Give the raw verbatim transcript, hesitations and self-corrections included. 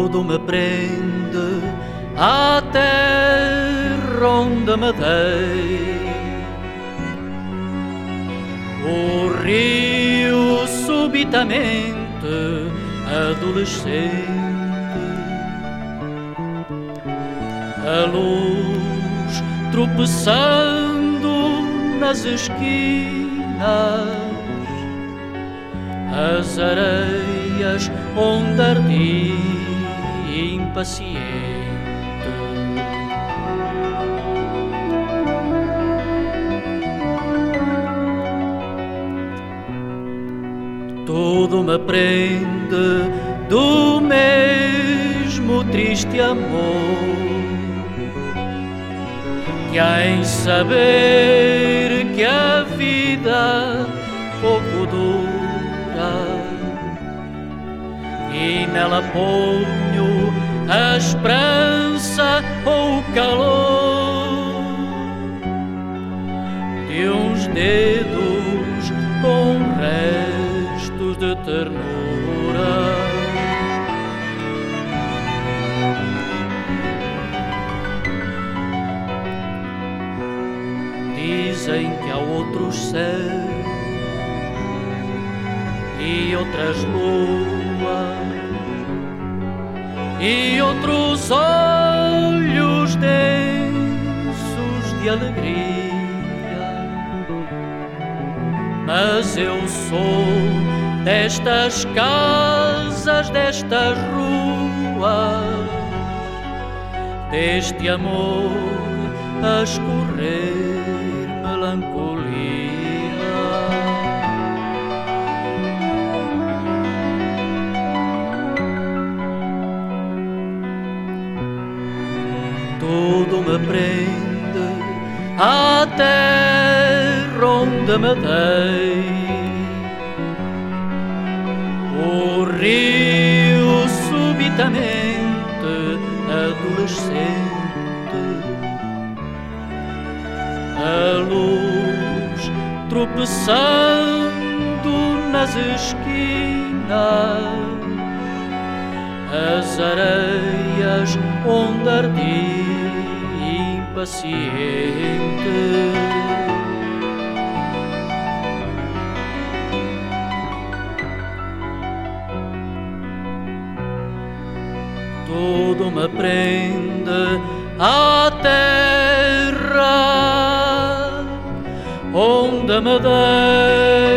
tudo me prende à terra onde me dei. O rio subitamente adolescente, a luz tropeçando nas esquinas, as areias onde ardi impaciente. Tudo me prende do mesmo triste amor que há em saber que a vida pouco dura, e nela ponho a esperança ou o calor de uns dedos com restos de ternura. Dizem que há outros céus e outras luas e outros olhos densos de alegria, mas eu sou destas casas, destas ruas, deste amor a escorrer melancolia. Tudo me prende à terra onde me dei. O rio subitamente adolescente, a luz tropeçando nas esquinas, as areias onde ardi impaciente. Tudo me prende à terra onde me dei.